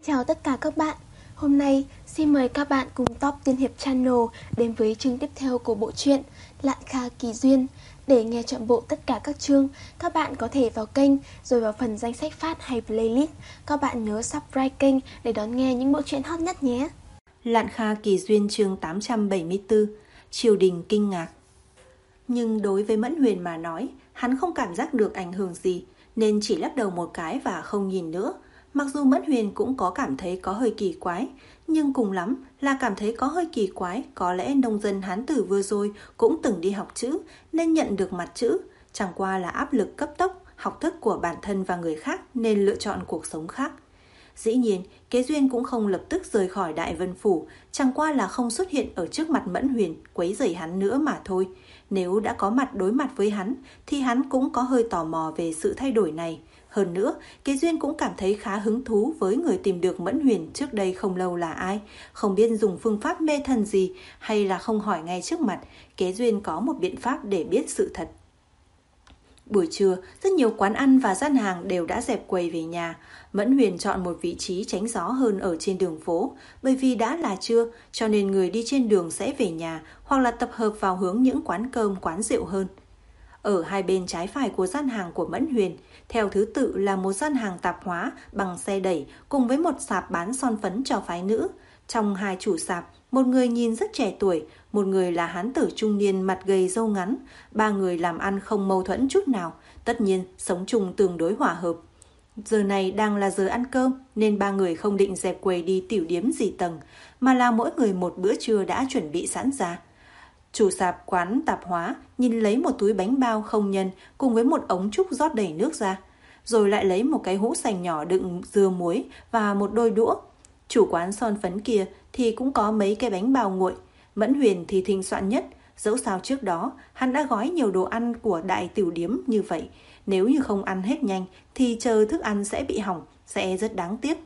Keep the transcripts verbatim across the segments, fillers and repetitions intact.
Chào tất cả các bạn. Hôm nay xin mời các bạn cùng Top Tiên Hiệp Channel đến với chương tiếp theo của bộ truyện Lạn Kha Kỳ Duyên. Để nghe trọn bộ tất cả các chương, các bạn có thể vào kênh rồi vào phần danh sách phát hay playlist. Các bạn nhớ subscribe kênh để đón nghe những bộ truyện hot nhất nhé. Lạn Kha Kỳ Duyên chương tám trăm bảy mươi tư. Triều đình kinh ngạc. Nhưng đối với Mẫn Huyền mà nói, hắn không cảm giác được ảnh hưởng gì, nên chỉ lắc đầu một cái và không nhìn nữa. Mặc dù Mẫn Huyền cũng có cảm thấy có hơi kỳ quái, nhưng cùng lắm là cảm thấy có hơi kỳ quái. Có lẽ nông dân Hán Tử vừa rồi cũng từng đi học chữ nên nhận được mặt chữ, chẳng qua là áp lực cấp tốc, học thức của bản thân và người khác nên lựa chọn cuộc sống khác. Dĩ nhiên, Kế Duyên cũng không lập tức rời khỏi Đại Vân Phủ, chẳng qua là không xuất hiện ở trước mặt Mẫn Huyền, quấy rầy hắn nữa mà thôi. Nếu đã có mặt đối mặt với hắn, thì hắn cũng có hơi tò mò về sự thay đổi này. Hơn nữa, Kế Duyên cũng cảm thấy khá hứng thú với người tìm được Mẫn Huyền trước đây không lâu là ai, không biết dùng phương pháp mê thần gì hay là không hỏi ngay trước mặt. Kế Duyên có một biện pháp để biết sự thật. Buổi trưa, rất nhiều quán ăn và gian hàng đều đã dẹp quầy về nhà. Mẫn Huyền chọn một vị trí tránh gió hơn ở trên đường phố, bởi vì đã là trưa, cho nên người đi trên đường sẽ về nhà hoặc là tập hợp vào hướng những quán cơm, quán rượu hơn. Ở hai bên trái phải của gian hàng của Mẫn Huyền, theo thứ tự là một gian hàng tạp hóa bằng xe đẩy cùng với một sạp bán son phấn cho phái nữ. Trong hai chủ sạp, một người nhìn rất trẻ tuổi, một người là hán tử trung niên mặt gầy râu ngắn. Ba người làm ăn không mâu thuẫn chút nào, tất nhiên sống chung tương đối hòa hợp. Giờ này đang là giờ ăn cơm nên ba người không định dẹp quầy đi tiểu điếm gì tầng, mà là mỗi người một bữa trưa đã chuẩn bị sẵn ra. Chủ sạp quán tạp hóa nhìn lấy một túi bánh bao không nhân cùng với một ống trúc rót đầy nước ra, rồi lại lấy một cái hũ sành nhỏ đựng dưa muối và một đôi đũa. Chủ quán son phấn kia thì cũng có mấy cái bánh bao nguội. Mẫn Huyền thì thịnh soạn nhất, dẫu sao trước đó hắn đã gói nhiều đồ ăn của đại tiểu điếm như vậy. Nếu như không ăn hết nhanh thì chờ thức ăn sẽ bị hỏng, sẽ rất đáng tiếc.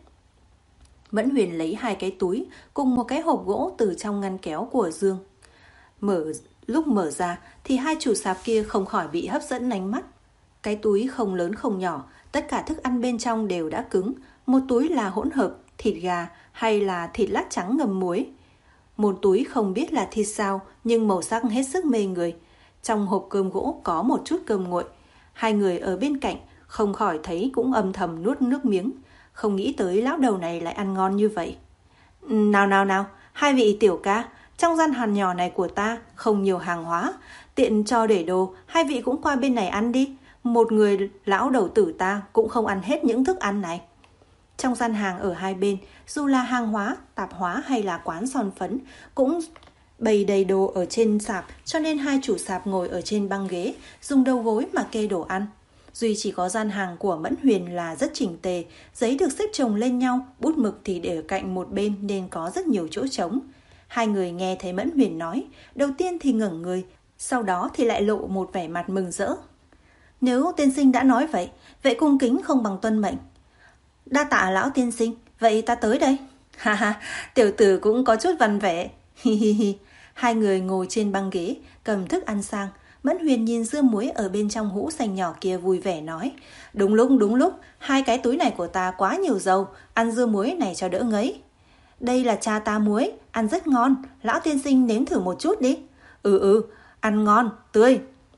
Mẫn Huyền lấy hai cái túi cùng một cái hộp gỗ từ trong ngăn kéo của Dương. Mở Lúc mở ra thì hai chủ sạp kia không khỏi bị hấp dẫn ánh mắt. Cái túi không lớn không nhỏ, tất cả thức ăn bên trong đều đã cứng. Một túi là hỗn hợp thịt gà hay là thịt lát trắng ngâm muối. Một túi không biết là thịt sao nhưng màu sắc hết sức mê người. Trong hộp cơm gỗ có một chút cơm nguội. Hai người ở bên cạnh không khỏi thấy cũng âm thầm nuốt nước miếng. Không nghĩ tới lão đầu này lại ăn ngon như vậy. Nào nào nào, hai vị tiểu ca, trong gian hàng nhỏ này của ta không nhiều hàng hóa, tiện cho để đồ, hai vị cũng qua bên này ăn đi. Một người lão đầu tử ta cũng không ăn hết những thức ăn này. Trong gian hàng ở hai bên, dù là hàng hóa, tạp hóa hay là quán son phấn, cũng bày đầy đồ ở trên sạp, cho nên hai chủ sạp ngồi ở trên băng ghế, dùng đầu gối mà kê đồ ăn. Duy chỉ có gian hàng của Mẫn Huyền là rất chỉnh tề, giấy được xếp chồng lên nhau, bút mực thì để ở cạnh một bên nên có rất nhiều chỗ trống. Hai người nghe thấy Mẫn Huyền nói, đầu tiên thì ngẩng người, sau đó thì lại lộ một vẻ mặt mừng rỡ. Nếu tiên sinh đã nói vậy, vậy cung kính không bằng tuân mệnh. Đa tạ lão tiên sinh, vậy ta tới đây. Ha ha, tiểu tử cũng có chút văn vẻ. Hi hi hi. Hai người ngồi trên băng ghế, cầm thức ăn sang. Mẫn Huyền nhìn dưa muối ở bên trong hũ sành nhỏ kia vui vẻ nói. Đúng lúc, đúng lúc, hai cái túi này của ta quá nhiều dầu, ăn dưa muối này cho đỡ ngấy. Đây là cha ta muối, ăn rất ngon, lão tiên sinh nếm thử một chút đi. Ừ ừ, ăn ngon, tươi.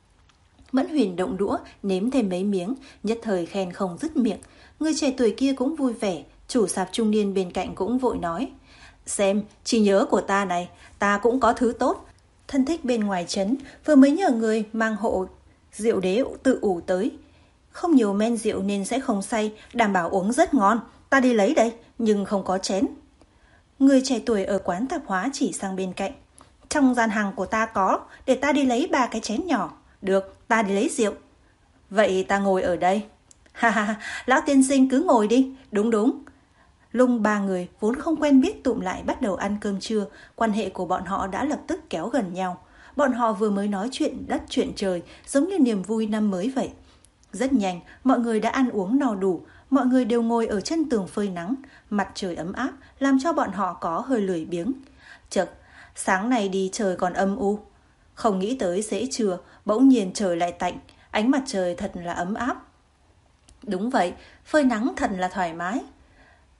Mẫn Huyền động đũa, nếm thêm mấy miếng, nhất thời khen không dứt miệng. Người trẻ tuổi kia cũng vui vẻ, chủ sạp trung niên bên cạnh cũng vội nói. Xem, trí nhớ của ta này, ta cũng có thứ tốt. Thân thích bên ngoài trấn, vừa mới nhờ người mang hộ rượu đế tự ủ tới. Không nhiều men rượu nên sẽ không say, đảm bảo uống rất ngon. Ta đi lấy đây, nhưng không có chén. Người trẻ tuổi ở quán tạp hóa chỉ sang bên cạnh. Trong gian hàng của ta có, để ta đi lấy ba cái chén nhỏ. Được, ta đi lấy rượu. Vậy ta ngồi ở đây. Ha ha, lão tiên sinh cứ ngồi đi. Đúng đúng. Lung ba người vốn không quen biết tụm lại bắt đầu ăn cơm trưa. Quan hệ của bọn họ đã lập tức kéo gần nhau. Bọn họ vừa mới nói chuyện đất chuyện trời, giống như niềm vui năm mới vậy. Rất nhanh, mọi người đã ăn uống no đủ. Mọi người đều ngồi ở chân tường phơi nắng. Mặt trời ấm áp làm cho bọn họ có hơi lười biếng. Chật, sáng nay đi trời còn âm u. Không nghĩ tới dễ trưa, bỗng nhiên trời lại tạnh. Ánh mặt trời thật là ấm áp. Đúng vậy, phơi nắng thật là thoải mái.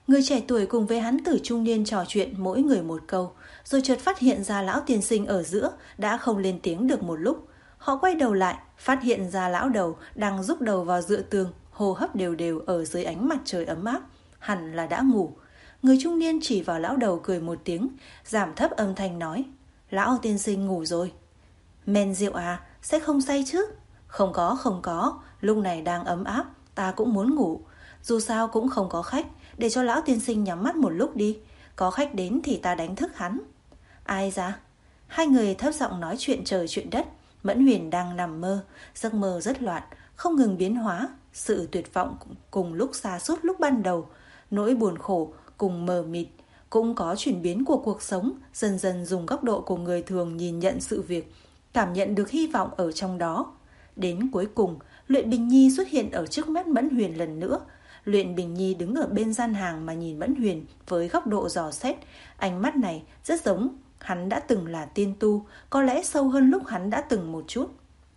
Người trẻ tuổi cùng với hán tử trung niên trò chuyện mỗi người một câu, rồi chợt phát hiện ra lão tiên sinh ở giữa đã không lên tiếng được một lúc. Họ quay đầu lại, phát hiện ra lão đầu đang rúc đầu vào dựa tường, hô hấp đều đều ở dưới ánh mặt trời ấm áp, hẳn là đã ngủ. Người trung niên chỉ vào lão đầu cười một tiếng, giảm thấp âm thanh nói: Lão tiên sinh ngủ rồi. Men rượu à, sẽ không say chứ? Không có, không có, lúc này đang ấm áp, ta cũng muốn ngủ. Dù sao cũng không có khách, để cho lão tiên sinh nhắm mắt một lúc đi. Có khách đến thì ta đánh thức hắn. Ai ra? Hai người thấp giọng nói chuyện trời chuyện đất. Mẫn Huyền đang nằm mơ, giấc mơ rất loạn, không ngừng biến hóa. Sự tuyệt vọng cùng lúc xa sút lúc ban đầu, nỗi buồn khổ cùng mờ mịt, cũng có chuyển biến của cuộc sống, dần dần dùng góc độ của người thường nhìn nhận sự việc, cảm nhận được hy vọng ở trong đó. Đến cuối cùng, Luyện Bình Nhi xuất hiện ở trước mắt Mẫn Huyền lần nữa. Luyện Bình Nhi đứng ở bên gian hàng mà nhìn Mẫn Huyền với góc độ dò xét. Ánh mắt này rất giống hắn đã từng là tiên tu, có lẽ sâu hơn lúc hắn đã từng một chút.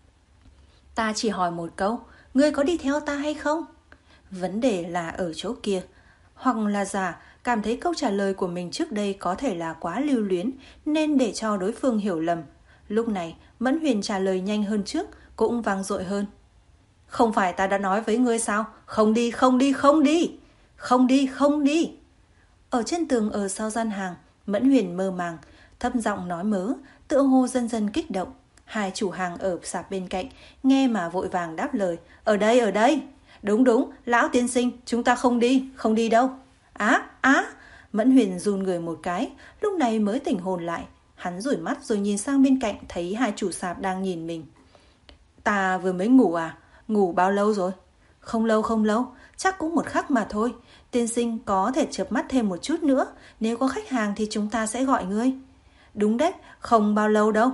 Ta chỉ hỏi một câu, ngươi có đi theo ta hay không? Vấn đề là ở chỗ kia. Hoặc là giả, cảm thấy câu trả lời của mình trước đây có thể là quá lưu luyến, nên để cho đối phương hiểu lầm. Lúc này, Mẫn Huyền trả lời nhanh hơn trước, cũng vang dội hơn. Không phải ta đã nói với ngươi sao? Không đi, không đi, không đi. Không đi, không đi. Ở trên tường ở sau gian hàng, Mẫn Huyền mơ màng, thấp giọng nói mớ, tựa hồ dần dần kích động. Hai chủ hàng ở sạp bên cạnh, nghe mà vội vàng đáp lời. Ở đây, ở đây. Đúng đúng, lão tiên sinh, chúng ta không đi, không đi đâu. Á, á. Mẫn Huyền run người một cái, lúc này mới tỉnh hồn lại. Hắn rủi mắt rồi nhìn sang bên cạnh, thấy hai chủ sạp đang nhìn mình. Ta vừa mới ngủ à? Ngủ bao lâu rồi? Không lâu không lâu, chắc cũng một khắc mà thôi. Tiên sinh có thể chợp mắt thêm một chút nữa, nếu có khách hàng thì chúng ta sẽ gọi ngươi. Đúng đấy, không bao lâu đâu.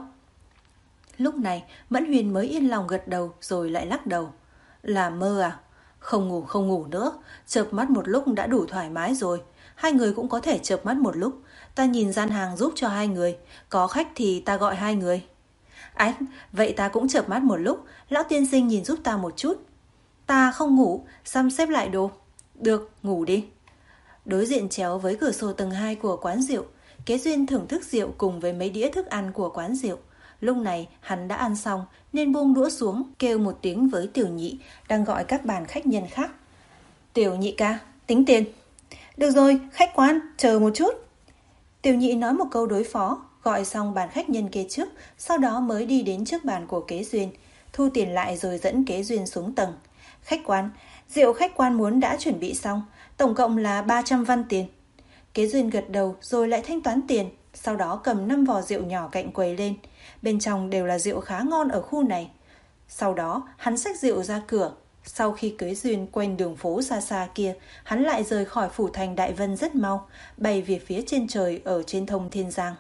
Lúc này Mẫn Huyền mới yên lòng gật đầu rồi lại lắc đầu. Là mơ à? Không ngủ không ngủ nữa, chợp mắt một lúc đã đủ thoải mái rồi. Hai người cũng có thể chợp mắt một lúc. Ta nhìn gian hàng giúp cho hai người, có khách thì ta gọi hai người. Ách, vậy ta cũng chợp mắt một lúc, lão tiên sinh nhìn giúp ta một chút. Ta không ngủ, xăm xếp lại đồ. Được, ngủ đi. Đối diện chéo với cửa sổ tầng hai của quán rượu, Kế Duyên thưởng thức rượu cùng với mấy đĩa thức ăn của quán rượu. Lúc này hắn đã ăn xong nên buông đũa xuống, kêu một tiếng với Tiểu Nhị đang gọi các bàn khách nhân khác. Tiểu Nhị ca, tính tiền. Được rồi, khách quan, chờ một chút. Tiểu Nhị nói một câu đối phó, gọi xong bàn khách nhân kế trước, sau đó mới đi đến trước bàn của Kế Duyên, thu tiền lại rồi dẫn Kế Duyên xuống tầng. Khách quan, rượu khách quan muốn đã chuẩn bị xong, tổng cộng là ba trăm văn tiền. Kế Duyên gật đầu rồi lại thanh toán tiền, sau đó cầm năm vò rượu nhỏ cạnh quầy lên. Bên trong đều là rượu khá ngon ở khu này. Sau đó hắn xách rượu ra cửa. Sau khi Kế Duyên quanh đường phố xa xa kia, hắn lại rời khỏi phủ thành Đại Vân rất mau, bay về phía trên trời ở trên thông Thiên Giang.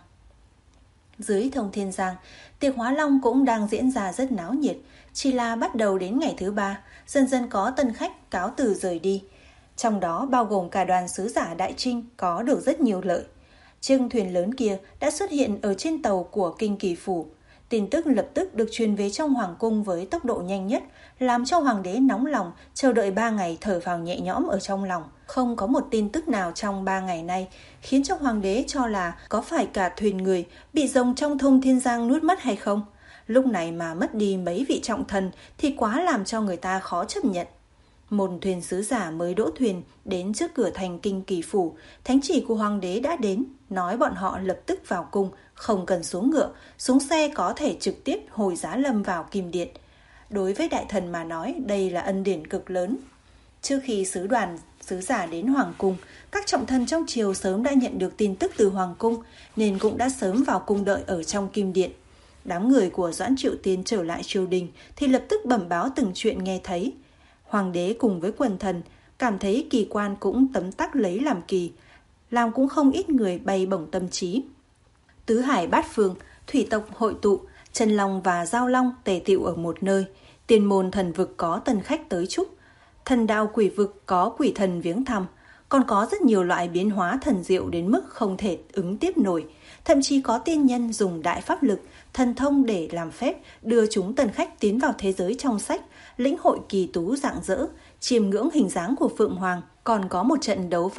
Dưới thông Thiên Giang, tiệc Hóa Long cũng đang diễn ra rất náo nhiệt. Chỉ là bắt đầu đến ngày thứ ba, dần dần có tân khách cáo từ rời đi. Trong đó bao gồm cả đoàn sứ giả Đại Trinh có được rất nhiều lợi. Chiếc thuyền lớn kia đã xuất hiện ở trên tàu của Kinh Kỳ Phủ. Tin tức lập tức được truyền về trong hoàng cung với tốc độ nhanh nhất, làm cho hoàng đế nóng lòng, chờ đợi ba ngày thở phào nhẹ nhõm ở trong lòng. Không có một tin tức nào trong ba ngày nay khiến cho hoàng đế cho là có phải cả thuyền người bị rồng trong thông Thiên Giang nuốt mất hay không. Lúc này mà mất đi mấy vị trọng thần thì quá làm cho người ta khó chấp nhận. Một thuyền sứ giả mới đỗ thuyền đến trước cửa thành Kinh Kỳ Phủ, thánh chỉ của hoàng đế đã đến, nói bọn họ lập tức vào cung, không cần xuống ngựa, xuống xe có thể trực tiếp hồi giá lâm vào Kim Điện. Đối với đại thần mà nói, đây là ân điển cực lớn. Trước khi sứ đoàn sứ giả đến hoàng cung, các trọng thần trong triều sớm đã nhận được tin tức từ hoàng cung, nên cũng đã sớm vào cung đợi ở trong Kim Điện. Đám người của Doãn Triệu Tiên trở lại triều đình thì lập tức bẩm báo từng chuyện nghe thấy. Hoàng đế cùng với quần thần cảm thấy kỳ quan cũng tấm tắc lấy làm kỳ, làm cũng không ít người bay bổng tâm trí. Tứ hải bát phương, thủy tộc hội tụ, Chân Long và Giao Long tề tựu ở một nơi. Tiên môn thần vực có tân khách tới chúc, thần đạo quỷ vực có quỷ thần viếng thăm, còn có rất nhiều loại biến hóa thần diệu đến mức không thể ứng tiếp nổi. Thậm chí có tiên nhân dùng đại pháp lực, thần thông để làm phép đưa chúng tân khách tiến vào thế giới trong sách, lĩnh hội kỳ tú rạng rỡ, chiêm ngưỡng hình dáng của Phượng Hoàng. Còn có một trận đấu pháp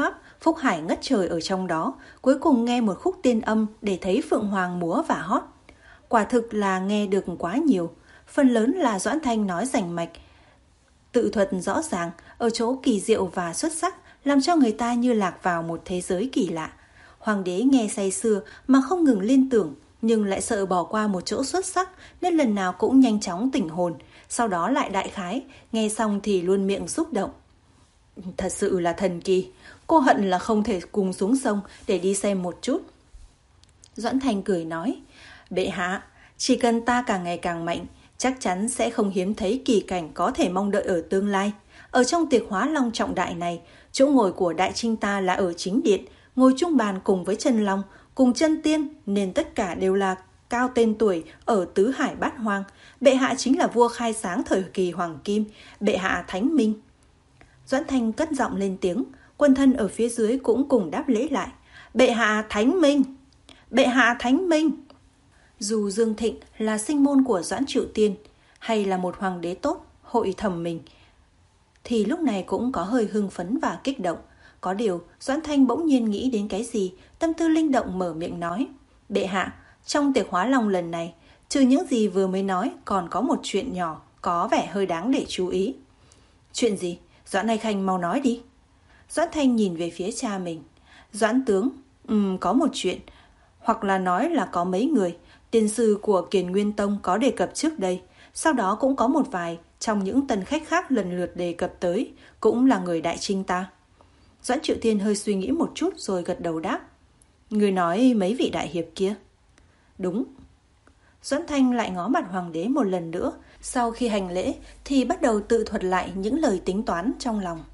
Phúc Hải ngất trời ở trong đó, cuối cùng nghe một khúc tiên âm để thấy Phượng Hoàng múa và hót. Quả thực là nghe được quá nhiều, phần lớn là Doãn Thanh nói rành mạch, tự thuật rõ ràng, ở chỗ kỳ diệu và xuất sắc, làm cho người ta như lạc vào một thế giới kỳ lạ. Hoàng đế nghe say sưa mà không ngừng liên tưởng, nhưng lại sợ bỏ qua một chỗ xuất sắc nên lần nào cũng nhanh chóng tỉnh hồn, sau đó lại đại khái, nghe xong thì luôn miệng xúc động. Thật sự là thần kỳ, cô hận là không thể cùng xuống sông để đi xem một chút. Doãn Thanh cười nói, bệ hạ, chỉ cần ta càng ngày càng mạnh, chắc chắn sẽ không hiếm thấy kỳ cảnh có thể mong đợi ở tương lai. Ở trong tiệc hóa long trọng đại này, chỗ ngồi của đại trinh ta là ở chính điện, ngồi chung bàn cùng với chân long, cùng chân tiên, nên tất cả đều là cao tên tuổi ở tứ hải bát hoang. Bệ hạ chính là vua khai sáng thời kỳ hoàng kim, bệ hạ thánh minh. Doãn Thanh cất giọng lên tiếng, quân thân ở phía dưới cũng cùng đáp lễ lại. Bệ hạ thánh minh, bệ hạ thánh minh. Dù Dương Thịnh là sinh môn của Doãn Triệu Tiên, hay là một hoàng đế tốt, hội thẩm mình, thì lúc này cũng có hơi hưng phấn và kích động. Có điều, Doãn Thanh bỗng nhiên nghĩ đến cái gì, tâm tư linh động mở miệng nói. Bệ hạ, trong tiệc hóa long lần này, trừ những gì vừa mới nói, còn có một chuyện nhỏ, có vẻ hơi đáng để chú ý. Chuyện gì? Doãn Này Khanh mau nói đi. Doãn Thanh nhìn về phía cha mình. Doãn tướng, um, có một chuyện, hoặc là nói là có mấy người, tiên sư của Kiền Nguyên Tông có đề cập trước đây, sau đó cũng có một vài trong những tân khách khác lần lượt đề cập tới, cũng là người đại trinh ta. Doãn Triệu Tiên hơi suy nghĩ một chút rồi gật đầu đáp. Người nói mấy vị đại hiệp kia? Đúng. Doãn Thanh lại ngó mặt hoàng đế một lần nữa, sau khi hành lễ thì bắt đầu tự thuật lại những lời tính toán trong lòng.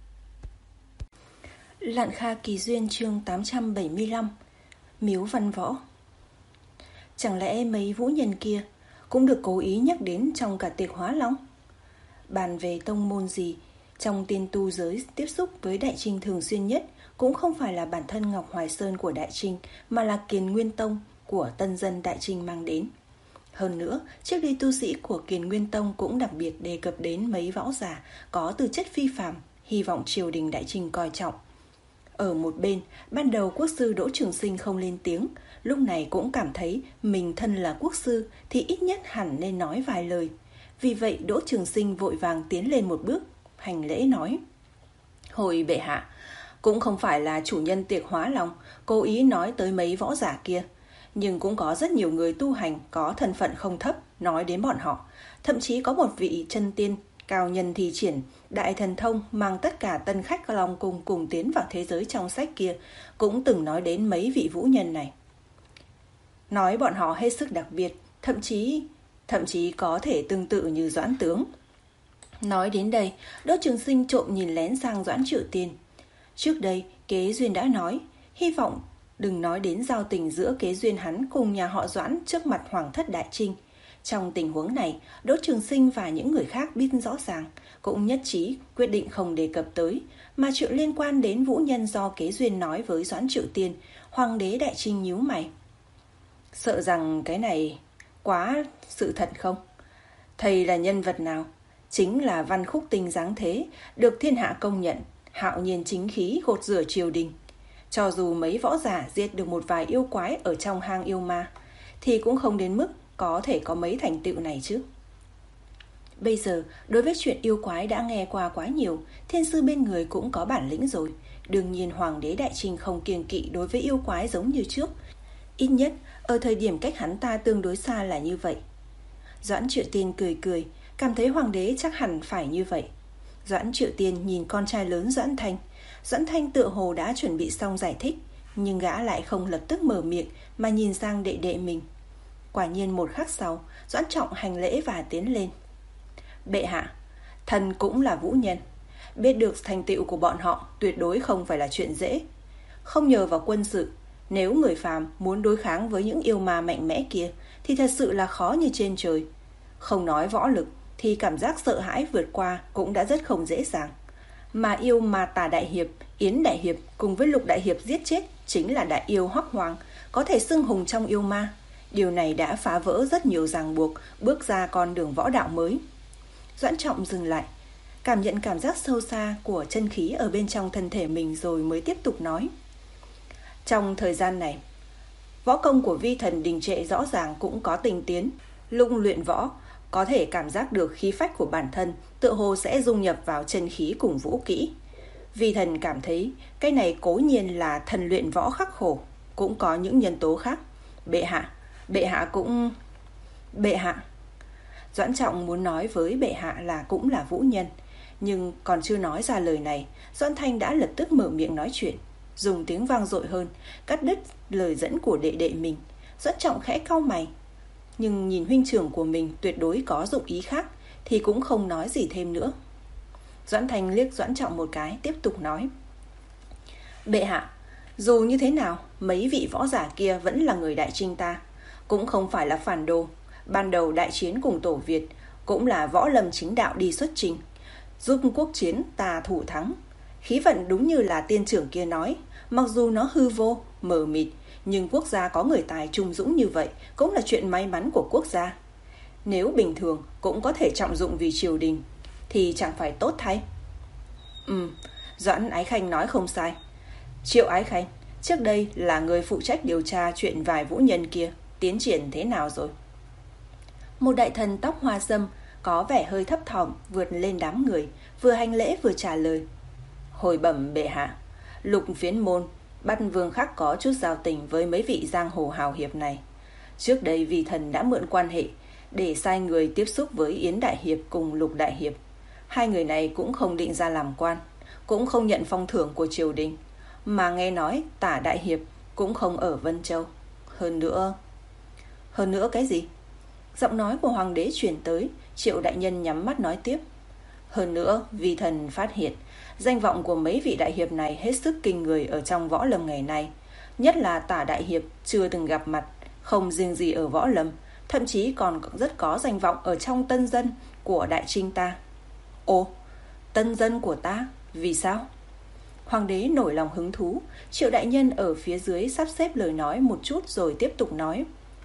Lạn Kha Kỳ Duyên chương tám trăm bảy mươi lăm. Miếu Văn Võ. Chẳng lẽ mấy vũ nhân kia cũng được cố ý nhắc đến trong cả tiệc hóa long? Bàn về tông môn gì, trong tiên tu giới tiếp xúc với Đại Trinh thường xuyên nhất cũng không phải là bản thân Ngọc Hoài Sơn của Đại Trinh, mà là Kiền Nguyên Tông của tân dân Đại Trinh mang đến. Hơn nữa, trước đây tu sĩ của Kiền Nguyên Tông cũng đặc biệt đề cập đến mấy võ giả có tư chất phi phàm, hy vọng triều đình Đại Trinh coi trọng. Ở một bên, ban đầu quốc sư Đỗ Trường Sinh không lên tiếng, lúc này cũng cảm thấy mình thân là quốc sư thì ít nhất hẳn nên nói vài lời. Vì vậy Đỗ Trường Sinh vội vàng tiến lên một bước, hành lễ nói. Hồi bệ hạ, cũng không phải là chủ nhân tiệc hóa long cố ý nói tới mấy võ giả kia, nhưng cũng có rất nhiều người tu hành có thân phận không thấp nói đến bọn họ. Thậm chí có một vị chân tiên cao nhân thi triển đại thần thông mang tất cả tân khách Long Cung cùng tiến vào thế giới trong sách kia, cũng từng nói đến mấy vị vũ nhân này. Nói bọn họ hết sức đặc biệt, thậm chí thậm chí có thể tương tự như Doãn tướng. Nói đến đây, Đỗ Trường Sinh trộm nhìn lén sang Doãn Triệu Tiên. Trước đây, Kế Duyên đã nói, hy vọng đừng nói đến giao tình giữa Kế Duyên hắn cùng nhà họ Doãn trước mặt Hoàng thất Đại Trinh. Trong tình huống này, Đỗ Trường Sinh và những người khác biết rõ ràng, cũng nhất trí quyết định không đề cập tới, mà chuyện liên quan đến vũ nhân do Kế Duyên nói với Doãn Triệu Tiên, Hoàng đế Đại Trinh nhíu mày. Sợ rằng cái này quá sự thật không? Thầy là nhân vật nào? Chính là Văn Khúc Tinh dáng thế, được thiên hạ công nhận, hạo nhiên chính khí gột rửa triều đình. Cho dù mấy võ giả giết được một vài yêu quái ở trong hang yêu ma, thì cũng không đến mức có thể có mấy thành tựu này chứ. Bây giờ, đối với chuyện yêu quái đã nghe qua quá nhiều, thiên sư bên người cũng có bản lĩnh rồi. Đương nhiên Hoàng đế Đại Trinh không kiêng kỵ đối với yêu quái giống như trước. Ít nhất, ở thời điểm cách hắn ta tương đối xa là như vậy. Doãn Triệu Tiên cười cười, cảm thấy Hoàng đế chắc hẳn phải như vậy. Doãn Triệu Tiên nhìn con trai lớn Doãn Thanh. Doãn Thanh tựa hồ đã chuẩn bị xong giải thích, nhưng gã lại không lập tức mở miệng mà nhìn sang đệ đệ mình. Quả nhiên một khắc sau, Doãn Trọng hành lễ và tiến lên. Bệ hạ, thần cũng là vũ nhân, biết được thành tựu của bọn họ tuyệt đối không phải là chuyện dễ. Không nhờ vào quân sự, nếu người phàm muốn đối kháng với những yêu ma mạnh mẽ kia thì thật sự là khó như trên trời. Không nói võ lực thì cảm giác sợ hãi vượt qua cũng đã rất không dễ dàng. Mà yêu ma Tà Đại Hiệp, Yến Đại Hiệp cùng với Lục Đại Hiệp giết chết chính là đại yêu Hoắc Hoàng, có thể xưng hùng trong yêu ma. Điều này đã phá vỡ rất nhiều ràng buộc, bước ra con đường võ đạo mới. Doãn Trọng dừng lại. cảm nhận cảm giác sâu xa của chân khí ở bên trong thân thể mình rồi mới tiếp tục nói. Trong thời gian này, võ công của vi thần đình trệ rõ ràng cũng có tinh tiến. Lúc luyện võ, có thể cảm giác được khí phách của bản thân tựa hồ sẽ dung nhập vào chân khí cùng vũ kỹ. Vi thần cảm thấy cái này cố nhiên là thần luyện võ khắc khổ, cũng có những nhân tố khác. Bệ hạ, bệ hạ cũng... Bệ hạ... Doãn Trọng muốn nói với bệ hạ là cũng là vũ nhân, nhưng còn chưa nói ra lời này, Doãn Thanh đã lập tức mở miệng nói chuyện, dùng tiếng vang dội hơn, cắt đứt lời dẫn của đệ đệ mình. Doãn Trọng khẽ cau mày, nhưng nhìn huynh trưởng của mình tuyệt đối có dụng ý khác thì cũng không nói gì thêm nữa. Doãn Thanh liếc Doãn Trọng một cái, tiếp tục nói. Bệ hạ, dù như thế nào, mấy vị võ giả kia vẫn là người Đại Trinh ta, cũng không phải là phản đồ. Ban đầu đại chiến cùng Tổ Việt cũng là võ lâm chính đạo đi xuất trình, giúp quốc chiến ta thủ thắng. Khí vận đúng như là tiên trưởng kia nói, mặc dù nó hư vô, mờ mịt, nhưng quốc gia có người tài trung dũng như vậy cũng là chuyện may mắn của quốc gia. Nếu bình thường cũng có thể trọng dụng vì triều đình thì chẳng phải tốt thay. Ừ, Doãn Ái Khanh nói không sai. Triệu Ái Khanh, trước đây là người phụ trách điều tra chuyện vài vũ nhân kia, tiến triển thế nào rồi? Một đại thần tóc hoa râm, có vẻ hơi thấp thỏm vượt lên đám người, vừa hành lễ vừa trả lời. Hồi bẩm bệ hạ, Lục Phiến Môn bắt Vương Khắc có chút giao tình với mấy vị giang hồ hào hiệp này. Trước đây vì thần đã mượn quan hệ để sai người tiếp xúc với Yến Đại Hiệp cùng Lục Đại Hiệp. Hai người này cũng không định ra làm quan, cũng không nhận phong thưởng của triều đình, mà nghe nói Tả Đại Hiệp cũng không ở Vân Châu. Hơn nữa... Hơn nữa cái gì? Giọng nói của hoàng đế truyền tới, Triệu đại nhân nhắm mắt nói tiếp. Hơn nữa, vì thần phát hiện danh vọng của mấy vị đại hiệp này hết sức kinh người ở trong võ lâm ngày nay. Nhất là Tả Đại Hiệp chưa từng gặp mặt, không riêng gì ở võ lâm, thậm chí còn rất có danh vọng ở trong tân dân của Đại Trinh ta. Ồ, tân dân của ta? Vì sao? Hoàng đế nổi lòng hứng thú. Triệu đại nhân ở phía dưới sắp xếp lời nói một chút rồi tiếp tục nói.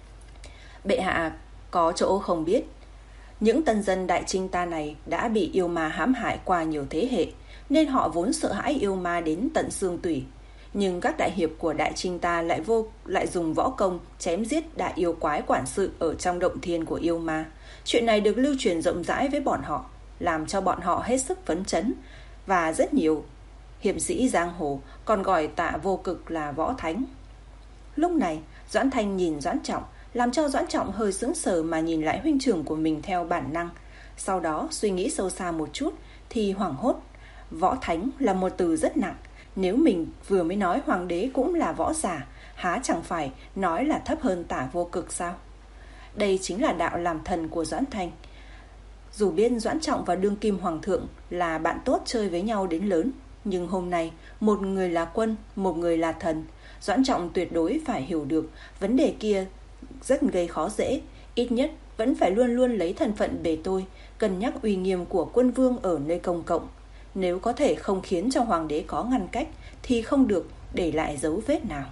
Bệ hạ có chỗ không biết, những tân dân Đại Trinh ta này đã bị yêu ma hãm hại qua nhiều thế hệ, nên họ vốn sợ hãi yêu ma đến tận xương tủy. Nhưng các đại hiệp của Đại Trinh ta lại vô lại dùng võ công chém giết đại yêu quái quản sự ở trong động thiên của yêu ma. Chuyện này được lưu truyền rộng rãi với bọn họ, làm cho bọn họ hết sức phấn chấn, và rất nhiều hiệp sĩ giang hồ còn gọi Tạ Vô Cực là võ thánh. Lúc này Doãn Thanh nhìn Doãn Trọng, làm cho Doãn Trọng hơi sững sờ mà nhìn lại huynh trưởng của mình theo bản năng. Sau đó suy nghĩ sâu xa một chút thì hoảng hốt. Võ thánh là một từ rất nặng. Nếu mình vừa mới nói hoàng đế cũng là võ giả, há chẳng phải nói là thấp hơn Tả Vô Cực sao? Đây chính là đạo làm thần của Doãn Thanh. Dù biết Doãn Trọng và đương kim hoàng thượng là bạn tốt chơi với nhau đến lớn, nhưng hôm nay một người là quân, một người là thần. Doãn Trọng tuyệt đối phải hiểu được vấn đề kia rất gây khó dễ. Ít nhất vẫn phải luôn luôn lấy thân phận bề tôi, cân nhắc uy nghiêm của quân vương ở nơi công cộng. Nếu có thể không khiến cho hoàng đế có ngăn cách thì không được để lại dấu vết nào.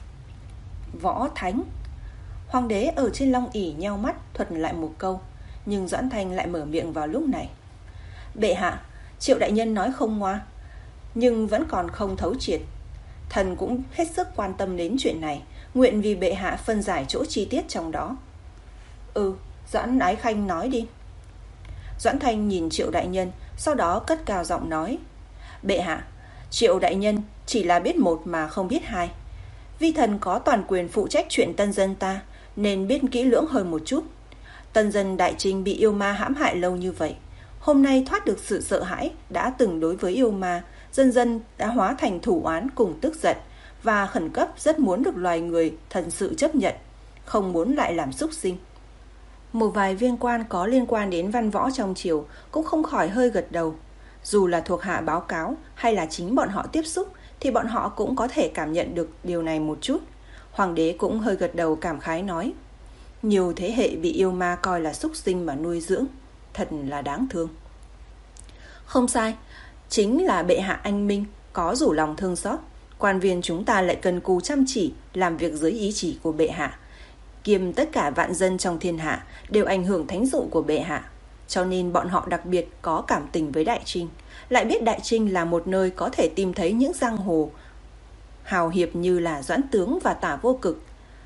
Võ thánh. Hoàng đế ở trên long ỷ nheo mắt thuật lại một câu, nhưng Doãn Thanh lại mở miệng vào lúc này. Bệ hạ, Triệu đại nhân nói không ngoa, nhưng vẫn còn không thấu triệt. Thần cũng hết sức quan tâm đến chuyện này, nguyện vì bệ hạ phân giải chỗ chi tiết trong đó. Ừ, Doãn Ái Khanh nói đi. Doãn Thanh nhìn Triệu đại nhân, sau đó cất cao giọng nói. Bệ hạ, Triệu đại nhân chỉ là biết một mà không biết hai. Vi thần có toàn quyền phụ trách chuyện tân dân ta, nên biết kỹ lưỡng hơn một chút. Tân dân Đại Trinh bị yêu ma hãm hại lâu như vậy, hôm nay thoát được sự sợ hãi đã từng đối với yêu ma, dần dần đã hóa thành thủ oán cùng tức giận, và khẩn cấp rất muốn được loài người thần sự chấp nhận, không muốn lại làm súc sinh. Một vài viên quan có liên quan đến văn võ trong triều cũng không khỏi hơi gật đầu. Dù là thuộc hạ báo cáo hay là chính bọn họ tiếp xúc thì bọn họ cũng có thể cảm nhận được điều này một chút. Hoàng đế cũng hơi gật đầu cảm khái nói. Nhiều thế hệ bị yêu ma coi là súc sinh mà nuôi dưỡng, thật là đáng thương. Không sai, chính là bệ hạ anh minh, có rủ lòng thương xót. Quan viên chúng ta lại cần cù chăm chỉ, làm việc dưới ý chỉ của bệ hạ, kiêm tất cả vạn dân trong thiên hạ đều ảnh hưởng thánh dụ của bệ hạ. cho nên bọn họ đặc biệt có cảm tình với Đại Trinh, lại biết Đại Trinh là một nơi có thể tìm thấy những giang hồ hào hiệp như là Doãn Tướng và Tả Vô Cực.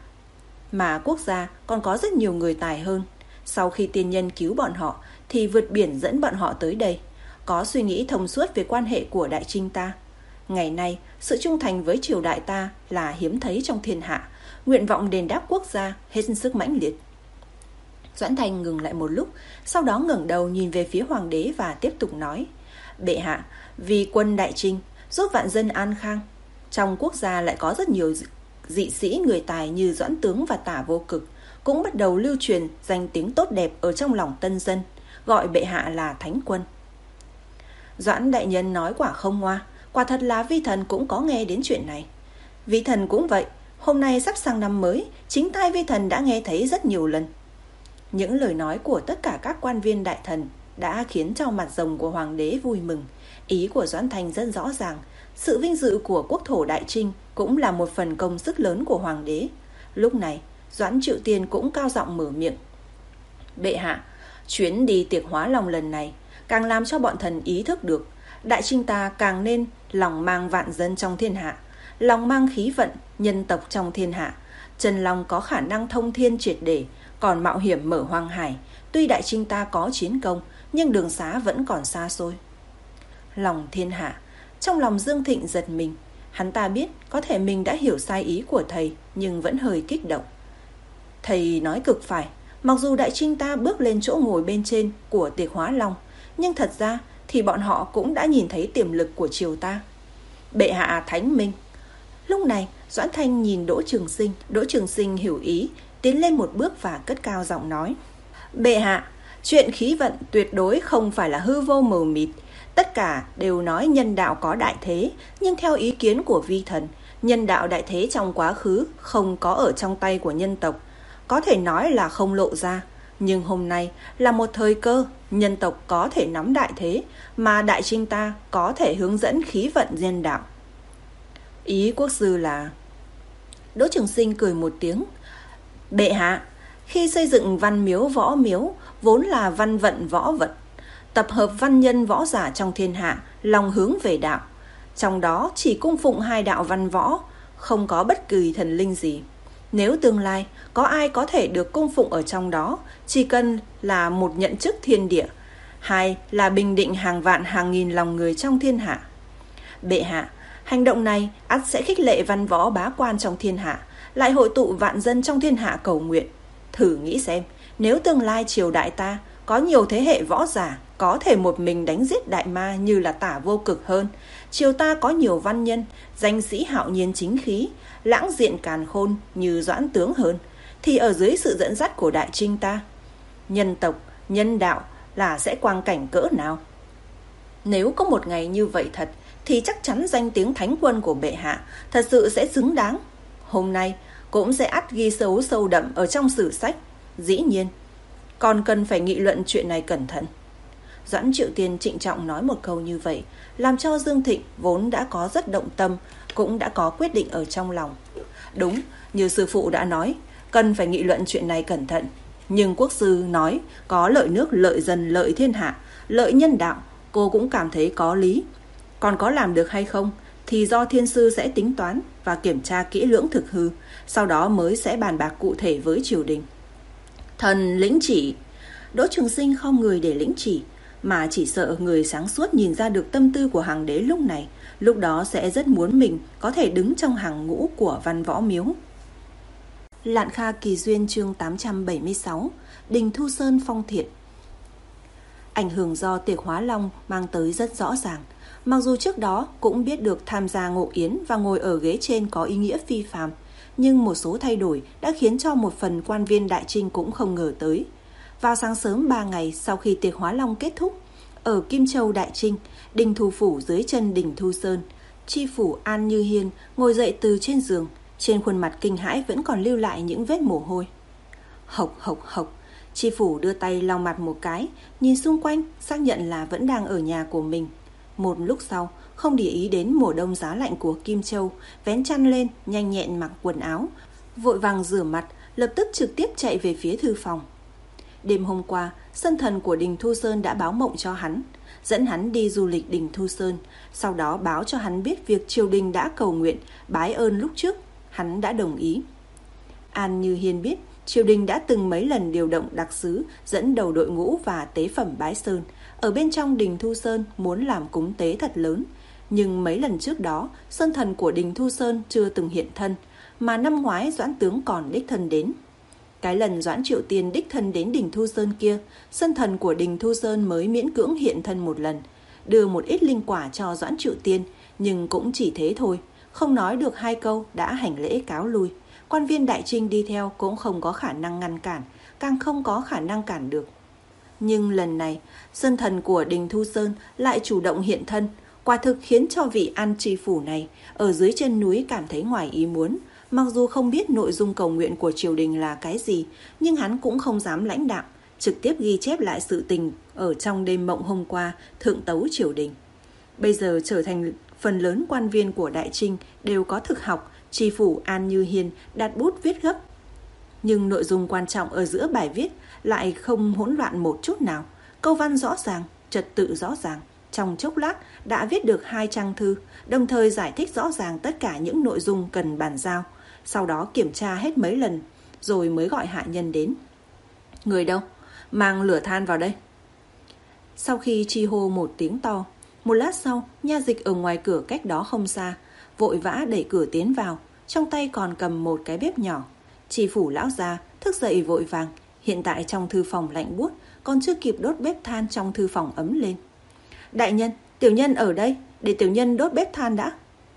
Mà quốc gia còn có rất nhiều người tài hơn. Sau khi tiên nhân cứu bọn họ thì vượt biển dẫn bọn họ tới đây, có suy nghĩ thông suốt về quan hệ của Đại Trinh ta. Ngày nay, sự trung thành với triều đại ta là hiếm thấy trong thiên hạ, nguyện vọng đền đáp quốc gia hết sức mãnh liệt. Doãn Thanh ngừng lại một lúc, sau đó ngẩng đầu nhìn về phía hoàng đế và tiếp tục nói: Bệ hạ, vì quân Đại Trinh giúp vạn dân an khang, trong quốc gia lại có rất nhiều dị sĩ người tài như Doãn Tướng và Tả Vô Cực, cũng bắt đầu lưu truyền danh tiếng tốt đẹp ở trong lòng tân dân, gọi bệ hạ là Thánh Quân. Doãn đại nhân nói quả không ngoa, quả thật là vi thần cũng có nghe đến chuyện này. Vi thần cũng vậy, hôm nay sắp sang năm mới, chính tai vi thần đã nghe thấy rất nhiều lần. Những lời nói của tất cả các quan viên đại thần đã khiến cho mặt rồng của hoàng đế vui mừng. Ý của Doãn Thanh rất rõ ràng, sự vinh dự của quốc thổ Đại Trinh cũng là một phần công sức lớn của hoàng đế. Lúc này, Doãn Triệu Tiên cũng cao giọng mở miệng: Bệ hạ, chuyến đi tiệc hóa long lần này càng làm cho bọn thần ý thức được Đại Trinh ta càng nên lòng mang vạn dân trong thiên hạ, lòng mang khí vận nhân tộc trong thiên hạ. Trần Long có khả năng thông thiên triệt để, còn mạo hiểm mở hoang hải. Tuy Đại Trinh ta có chiến công, nhưng đường xá vẫn còn xa xôi. Lòng thiên hạ. Trong lòng Dương Thịnh giật mình. Hắn ta biết có thể mình đã hiểu sai ý của thầy, nhưng vẫn hơi kích động. Thầy nói cực phải. Mặc dù Đại Trinh ta bước lên chỗ ngồi bên trên của tiệc hóa long, nhưng thật ra thì bọn họ cũng đã nhìn thấy tiềm lực của triều ta. Bệ hạ thánh minh. Lúc này Doãn Thanh nhìn Đỗ Trường Sinh. Đỗ Trường Sinh hiểu ý, tiến lên một bước và cất cao giọng nói: Bệ hạ, chuyện khí vận tuyệt đối không phải là hư vô mờ mịt. Tất cả đều nói nhân đạo có đại thế, nhưng theo ý kiến của vi thần, nhân đạo đại thế trong quá khứ không có ở trong tay của nhân tộc, có thể nói là không lộ ra. Nhưng hôm nay là một thời cơ, nhân tộc có thể nắm đại thế, mà Đại Trinh ta có thể hướng dẫn khí vận nhân đạo. Ý quốc sư là... Đỗ Trường Sinh cười một tiếng: Bệ hạ, khi xây dựng văn miếu võ miếu vốn là văn vận võ vật, tập hợp văn nhân võ giả trong thiên hạ, lòng hướng về đạo. Trong đó chỉ cung phụng hai đạo văn võ, không có bất kỳ thần linh gì. Nếu tương lai có ai có thể được cung phụng ở trong đó, chỉ cần là một nhận chức thiên địa, hai là bình định hàng vạn hàng nghìn lòng người trong thiên hạ. Bệ hạ, hành động này ắt sẽ khích lệ văn võ bá quan trong thiên hạ, lại hội tụ vạn dân trong thiên hạ cầu nguyện. Thử nghĩ xem, nếu tương lai triều đại ta có nhiều thế hệ võ giả có thể một mình đánh giết đại ma như là Tả Vô Cực hơn, triều ta có nhiều văn nhân, danh sĩ hạo nhiên chính khí, lãng diện càn khôn như Doãn Tướng hơn, thì ở dưới sự dẫn dắt của Đại Trinh ta, nhân tộc, nhân đạo là sẽ quang cảnh cỡ nào? Nếu có một ngày như vậy thật, thì chắc chắn danh tiếng Thánh Quân của bệ hạ thật sự sẽ xứng đáng. Hôm nay cũng sẽ ắt ghi dấu sâu đậm ở trong sử sách. Dĩ nhiên, còn cần phải nghị luận chuyện này cẩn thận. Doãn Triệu Tiên trịnh trọng nói một câu như vậy, làm cho Dương Thịnh vốn đã có rất động tâm, cũng đã có quyết định ở trong lòng. Đúng, như sư phụ đã nói, cần phải nghị luận chuyện này cẩn thận. Nhưng quốc sư nói có lợi nước lợi dân lợi thiên hạ, lợi nhân đạo, cô cũng cảm thấy có lý. Còn có làm được hay không thì do thiên sư sẽ tính toán và kiểm tra kỹ lưỡng thực hư, sau đó mới sẽ bàn bạc cụ thể với triều đình. Thần lĩnh chỉ. Đỗ Trường Sinh không người để lĩnh chỉ, mà chỉ sợ người sáng suốt nhìn ra được tâm tư của hàng đế lúc này, lúc đó sẽ rất muốn mình có thể đứng trong hàng ngũ của văn võ miếu. Lạn Kha Kỳ Duyên chương tám trăm bảy mươi sáu. Đình Thu Sơn phong thiện. Ảnh hưởng do tiệc hóa long mang tới rất rõ ràng. Mặc dù trước đó cũng biết được tham gia ngộ yến và ngồi ở ghế trên có ý nghĩa phi phàm, nhưng một số thay đổi đã khiến cho một phần quan viên Đại Trinh cũng không ngờ tới. Vào sáng sớm ba ngày sau khi tiệc hóa long kết thúc, ở Kim Châu Đại Trinh, Đình Thu Phủ dưới chân Đình Thu Sơn, tri phủ An Như Hiên ngồi dậy từ trên giường, trên khuôn mặt kinh hãi vẫn còn lưu lại những vết mồ hôi. Hộc hộc hộc, tri phủ đưa tay lau mặt một cái, nhìn xung quanh xác nhận là vẫn đang ở nhà của mình. Một lúc sau, không để ý đến mùa đông giá lạnh của Kim Châu, vén chăn lên, nhanh nhẹn mặc quần áo, vội vàng rửa mặt, lập tức trực tiếp chạy về phía thư phòng. Đêm hôm qua, sơn thần của Đình Thu Sơn đã báo mộng cho hắn, dẫn hắn đi du lịch Đình Thu Sơn, sau đó báo cho hắn biết việc triều đình đã cầu nguyện, bái ơn lúc trước, hắn đã đồng ý. An Như Hiên biết triều đình đã từng mấy lần điều động đặc sứ dẫn đầu đội ngũ và tế phẩm bái sơn, ở bên trong Đình Thu Sơn muốn làm cúng tế thật lớn. Nhưng mấy lần trước đó, sơn thần của Đình Thu Sơn chưa từng hiện thân, mà năm ngoái Doãn tướng còn đích thân đến. Cái lần Doãn Triệu Tiên đích thân đến Đình Thu Sơn kia, sơn thần của Đình Thu Sơn mới miễn cưỡng hiện thân một lần, đưa một ít linh quả cho Doãn Triệu Tiên, nhưng cũng chỉ thế thôi, không nói được hai câu đã hành lễ cáo lui. Quan viên Đại Trinh đi theo cũng không có khả năng ngăn cản, càng không có khả năng cản được. Nhưng lần này, sơn thần của Đình Thu Sơn lại chủ động hiện thân, quả thực khiến cho vị An tri phủ này ở dưới chân núi cảm thấy ngoài ý muốn. Mặc dù không biết nội dung cầu nguyện của triều đình là cái gì, nhưng hắn cũng không dám lãnh đạo, trực tiếp ghi chép lại sự tình ở trong đêm mộng hôm qua thượng tấu triều đình. Bây giờ trở thành phần lớn quan viên của Đại Trinh đều có thực học, tri phủ An Như Hiên đặt bút viết gấp. Nhưng nội dung quan trọng ở giữa bài viết lại không hỗn loạn một chút nào, câu văn rõ ràng, trật tự rõ ràng. Trong chốc lát đã viết được hai trang thư, đồng thời giải thích rõ ràng tất cả những nội dung cần bàn giao. Sau đó kiểm tra hết mấy lần, rồi mới gọi hạ nhân đến. Người đâu? Mang lửa than vào đây. Sau khi chi hô một tiếng to, một lát sau, nha dịch ở ngoài cửa cách đó không xa, vội vã đẩy cửa tiến vào, trong tay còn cầm một cái bếp nhỏ. Tri phủ lão già thức dậy vội vàng, hiện tại trong thư phòng lạnh buốt, còn chưa kịp đốt bếp than trong thư phòng ấm lên. Đại nhân, tiểu nhân ở đây, để tiểu nhân đốt bếp than đã.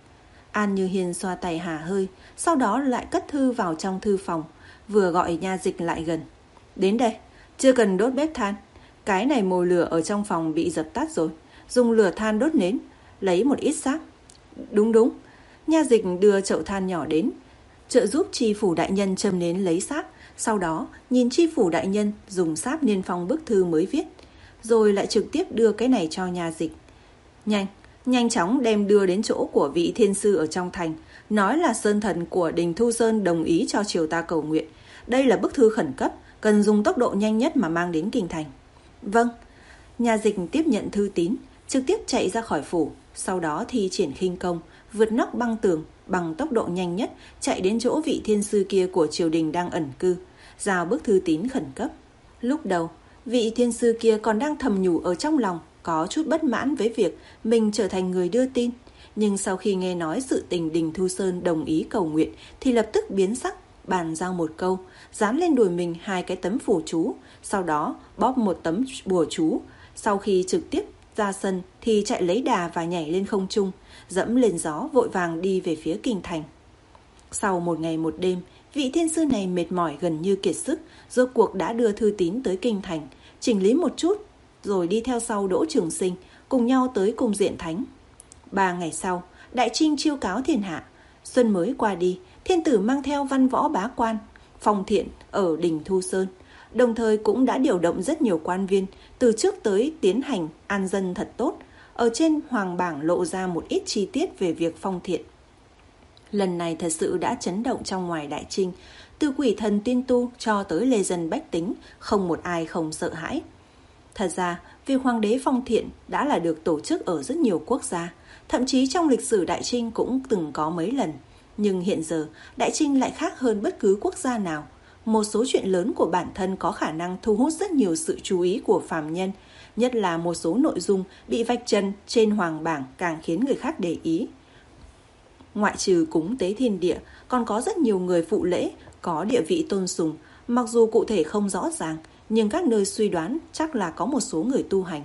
An Như Hiên xoa tay hả hơi, sau đó lại cất thư vào trong thư phòng, vừa gọi nha dịch lại gần. Đến đây, chưa cần đốt bếp than, cái này mồi lửa ở trong phòng bị dập tắt rồi, dùng lửa than đốt nến, lấy một ít xác. Đúng đúng, nha dịch đưa chậu than nhỏ đến, trợ giúp tri phủ đại nhân châm nến lấy sáp, sau đó nhìn tri phủ đại nhân dùng sáp niêm phong bức thư mới viết, rồi lại trực tiếp đưa cái này cho nha dịch. Nhanh, nhanh chóng đem đưa đến chỗ của vị thiên sư ở trong thành, nói là sơn thần của Đình Thu Sơn đồng ý cho triều ta cầu nguyện. Đây là bức thư khẩn cấp, cần dùng tốc độ nhanh nhất mà mang đến kinh thành. Vâng. Nha dịch tiếp nhận thư tín, trực tiếp chạy ra khỏi phủ, sau đó thi triển khinh công, vượt nóc băng tường, bằng tốc độ nhanh nhất chạy đến chỗ vị thiên sư kia của triều đình đang ẩn cư, giao bức thư tín khẩn cấp. Lúc đầu, vị thiên sư kia còn đang thầm nhủ ở trong lòng, có chút bất mãn với việc mình trở thành người đưa tin, nhưng sau khi nghe nói sự tình Đình Thu Sơn đồng ý cầu nguyện thì lập tức biến sắc, bàn giao một câu, dán lên đùi mình hai cái tấm phù chú, sau đó bóp một tấm bùa chú. Sau khi trực tiếp ra sân thì chạy lấy đà và nhảy lên không trung, dẫm lên gió vội vàng đi về phía kinh thành. Sau một ngày một đêm, vị thiên sư này mệt mỏi gần như kiệt sức, rốt cuộc đã đưa thư tín tới kinh thành, chỉnh lý một chút, rồi đi theo sau Đỗ Trường Sinh, cùng nhau tới cung Diện Thánh. Ba ngày sau, Đại Trinh chiêu cáo thiên hạ. Xuân mới qua đi, thiên tử mang theo văn võ bá quan, phong thiện ở Đình Thu Sơn, đồng thời cũng đã điều động rất nhiều quan viên, từ trước tới tiến hành an dân thật tốt. Ở trên hoàng bảng lộ ra một ít chi tiết về việc phong thiện. Lần này thật sự đã chấn động trong ngoài Đại Trinh, từ quỷ thần tiên tu cho tới lê dân bách tính, không một ai không sợ hãi. Thật ra, việc hoàng đế phong thiện đã là được tổ chức ở rất nhiều quốc gia, thậm chí trong lịch sử Đại Trinh cũng từng có mấy lần. Nhưng hiện giờ, Đại Trinh lại khác hơn bất cứ quốc gia nào. Một số chuyện lớn của bản thân có khả năng thu hút rất nhiều sự chú ý của phàm nhân, nhất là một số nội dung bị vạch trần trên hoàng bảng càng khiến người khác để ý. Ngoại trừ cúng tế thiên địa, còn có rất nhiều người phụ lễ, có địa vị tôn sùng, mặc dù cụ thể không rõ ràng, nhưng các nơi suy đoán chắc là có một số người tu hành.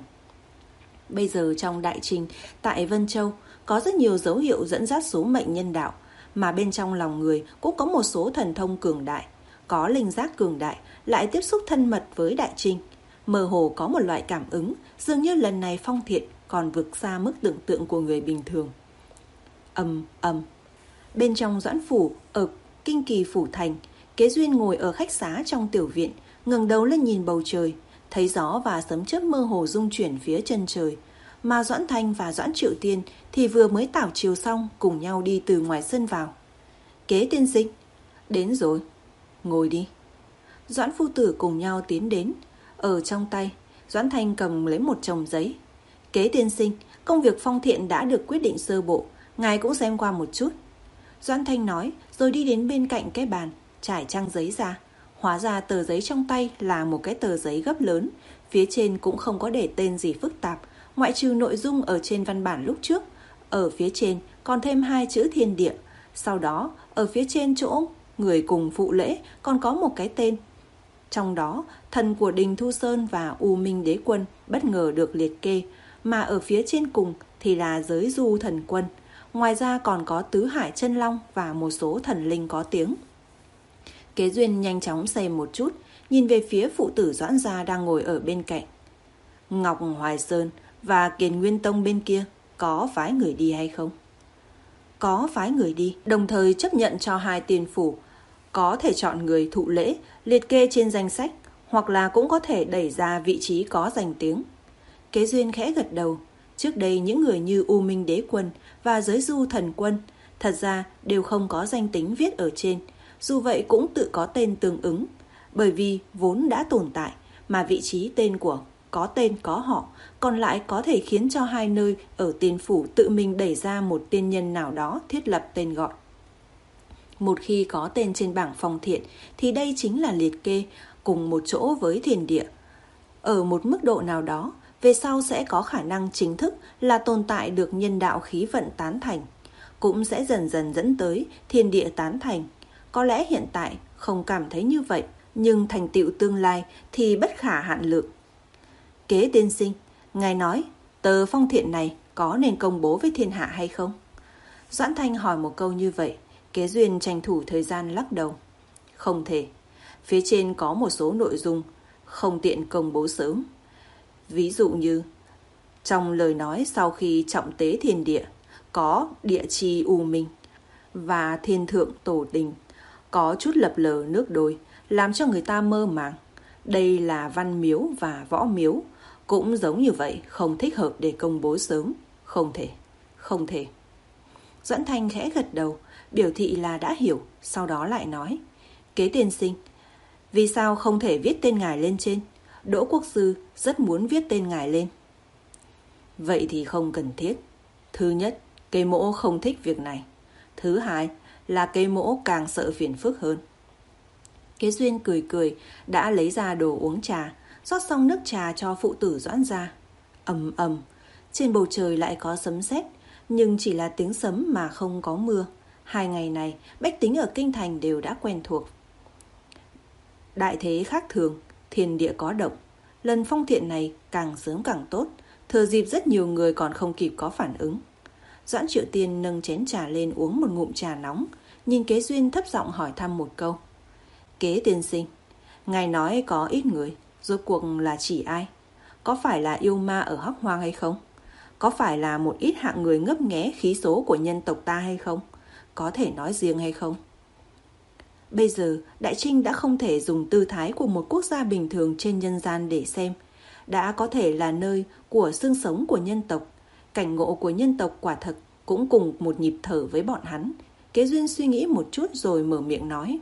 Bây giờ trong Đại Trinh, tại Vân Châu, có rất nhiều dấu hiệu dẫn dắt số mệnh nhân đạo, mà bên trong lòng người cũng có một số thần thông cường đại, có linh giác cường đại, lại tiếp xúc thân mật với Đại Trinh. Mơ hồ có một loại cảm ứng, dường như lần này phong thiện còn vượt xa mức tưởng tượng của người bình thường. Ầm ầm. Bên trong Doãn phủ ở Kinh Kỳ phủ thành, Kế Duyên ngồi ở khách xá trong tiểu viện, ngẩng đầu lên nhìn bầu trời, thấy gió và sấm chớp mơ hồ rung chuyển phía chân trời. Mà Doãn Thanh và Doãn Triệu Tiên thì vừa mới tảo chiều xong, cùng nhau đi từ ngoài sân vào. Kế tiên sinh, đến rồi, ngồi đi. Doãn phu tử cùng nhau tiến đến, Ở trong tay, Doãn Thanh cầm lấy một chồng giấy. Kế tiên sinh, công việc Phong Thiện đã được quyết định sơ bộ, ngài cũng xem qua một chút. Doãn Thanh nói rồi đi đến bên cạnh cái bàn, trải trang giấy ra. Hóa ra tờ giấy trong tay là một cái tờ giấy gấp lớn, phía trên cũng không có để tên gì phức tạp, ngoại trừ nội dung ở trên văn bản lúc trước. Ở phía trên còn thêm hai chữ Thiên Địa, sau đó ở phía trên chỗ người cùng phụ lễ còn có một cái tên. Trong đó, thần của Đình Thu Sơn và U Minh Đế Quân bất ngờ được liệt kê, mà ở phía trên cùng thì là Giới Du Thần Quân. Ngoài ra còn có Tứ Hải Chân Long và một số thần linh có tiếng. Kế Duyên nhanh chóng xem một chút, nhìn về phía phụ tử Doãn gia đang ngồi ở bên cạnh. Ngọc Hoài Sơn và Kiền Nguyên Tông bên kia có phái người đi hay không? Có phái người đi, đồng thời chấp nhận cho hai tiền phủ có thể chọn người thụ lễ, liệt kê trên danh sách, hoặc là cũng có thể đẩy ra vị trí có danh tiếng. Kế Duyên khẽ gật đầu. Trước đây những người như U Minh Đế Quân và Giới Du Thần Quân thật ra đều không có danh tính viết ở trên, dù vậy cũng tự có tên tương ứng. Bởi vì vốn đã tồn tại, mà vị trí tên của có tên có họ, còn lại có thể khiến cho hai nơi ở tiên phủ tự mình đẩy ra một tiên nhân nào đó thiết lập tên gọi. Một khi có tên trên bảng Phong Thiện thì đây chính là liệt kê cùng một chỗ với thiên địa. Ở một mức độ nào đó, về sau sẽ có khả năng chính thức là tồn tại được nhân đạo khí vận tán thành, cũng sẽ dần dần dẫn tới thiên địa tán thành. Có lẽ hiện tại không cảm thấy như vậy, nhưng thành tựu tương lai thì bất khả hạn lượng. Kế tiên sinh, ngài nói tờ Phong Thiện này có nên công bố với thiên hạ hay không? Doãn Thanh hỏi một câu như vậy. Kế Duyên tranh thủ thời gian lắc đầu. Không thể. Phía trên có một số nội dung không tiện công bố sớm. Ví dụ như trong lời nói sau khi trọng tế thiên địa có địa chi U Minh và thiên thượng tổ đình, có chút lập lờ nước đôi, làm cho người ta mơ màng. Đây là văn miếu và võ miếu, cũng giống như vậy, không thích hợp để công bố sớm. Không thể, không thể. Doãn Thanh khẽ gật đầu, biểu thị là đã hiểu, sau đó lại nói. Kế tiên sinh, vì sao không thể viết tên ngài lên trên? Đỗ Quốc Sư rất muốn viết tên ngài lên. Vậy thì không cần thiết. Thứ nhất, cây mỗ không thích việc này. Thứ hai là cây mỗ càng sợ phiền phức hơn. Kế Duyên cười cười, đã lấy ra đồ uống trà, rót xong nước trà cho phụ tử Doãn gia. Ầm ầm, trên bầu trời lại có sấm sét, nhưng chỉ là tiếng sấm mà không có mưa. Hai ngày này, bách tính ở kinh thành đều đã quen thuộc. Đại thế khác thường, thiên địa có động. Lần Phong Thiện này càng sớm càng tốt, thừa dịp rất nhiều người còn không kịp có phản ứng. Doãn Triệu Tiên nâng chén trà lên uống một ngụm trà nóng, nhìn Kế Duyên thấp giọng hỏi thăm một câu. Kế tiên sinh, ngài nói có ít người, rốt cuộc là chỉ ai? Có phải là yêu ma ở Hắc Hoang hay không? Có phải là một ít hạng người ngấp nghé khí số của nhân tộc ta hay không? Có thể nói riêng hay không? Bây giờ, Đại Trinh đã không thể dùng tư thái của một quốc gia bình thường trên nhân gian để xem. Đã có thể là nơi của xương sống của nhân tộc. Cảnh ngộ của nhân tộc quả thật cũng cùng một nhịp thở với bọn hắn. Kế Duyên suy nghĩ một chút rồi mở miệng nói.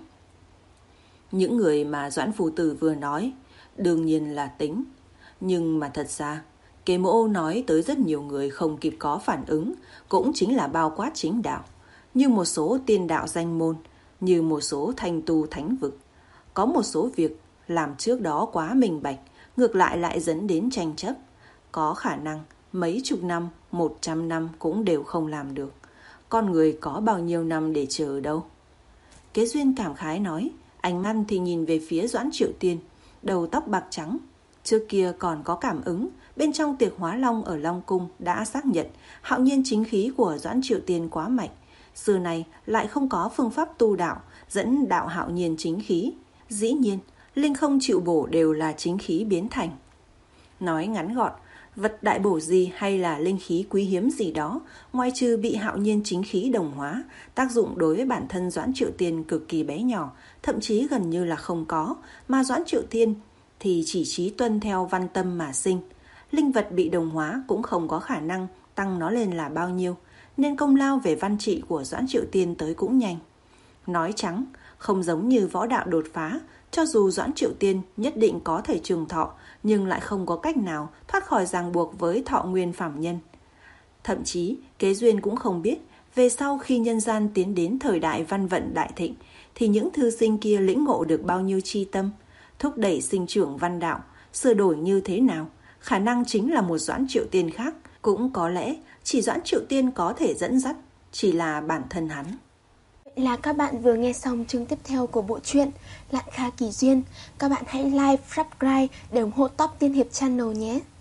Những người mà Doãn Phù Tử vừa nói, đương nhiên là tính. Nhưng mà thật ra, Kế Mỗ nói tới rất nhiều người không kịp có phản ứng, cũng chính là bao quát chính đạo. Như một số tiên đạo danh môn, như một số thanh tu thánh vực. Có một số việc làm trước đó quá minh bạch, ngược lại lại dẫn đến tranh chấp. Có khả năng mấy chục năm, một trăm năm cũng đều không làm được. Con người có bao nhiêu năm để chờ đâu? Kế Duyên cảm khái nói, ánh mắt thì nhìn về phía Doãn Triệu Tiên, đầu tóc bạc trắng. Trước kia còn có cảm ứng, bên trong tiệc hóa long ở Long Cung đã xác nhận hạo nhiên chính khí của Doãn Triệu Tiên quá mạnh. Xưa này lại không có phương pháp tu đạo dẫn đạo hạo nhiên chính khí. Dĩ nhiên, linh không chịu bổ đều là chính khí biến thành. Nói ngắn gọn, vật đại bổ gì hay là linh khí quý hiếm gì đó, ngoài trừ bị hạo nhiên chính khí đồng hóa, tác dụng đối với bản thân Doãn Triệu Tiên cực kỳ bé nhỏ, thậm chí gần như là không có, mà Doãn Triệu Tiên thì chỉ trí tuân theo văn tâm mà sinh. Linh vật bị đồng hóa cũng không có khả năng tăng nó lên là bao nhiêu, nên công lao về văn trị của Doãn Triệu Tiên tới cũng nhanh. Nói trắng, không giống như võ đạo đột phá, cho dù Doãn Triệu Tiên nhất định có thể trường thọ, nhưng lại không có cách nào thoát khỏi ràng buộc với thọ nguyên phàm nhân. Thậm chí, Kế Duyên cũng không biết, về sau khi nhân gian tiến đến thời đại văn vận đại thịnh, thì những thư sinh kia lĩnh ngộ được bao nhiêu chi tâm, thúc đẩy sinh trưởng văn đạo, sửa đổi như thế nào. Khả năng chính là một Doãn Triệu Tiên khác, cũng có lẽ chỉ Doãn Triệu Tiên có thể dẫn dắt, chỉ là bản thân hắn. Vậy là các bạn vừa nghe xong chương tiếp theo của bộ truyện Lạn Kha Kỳ Duyên. Các bạn hãy like, subscribe để ủng hộ Top Tiên Hiệp Channel nhé.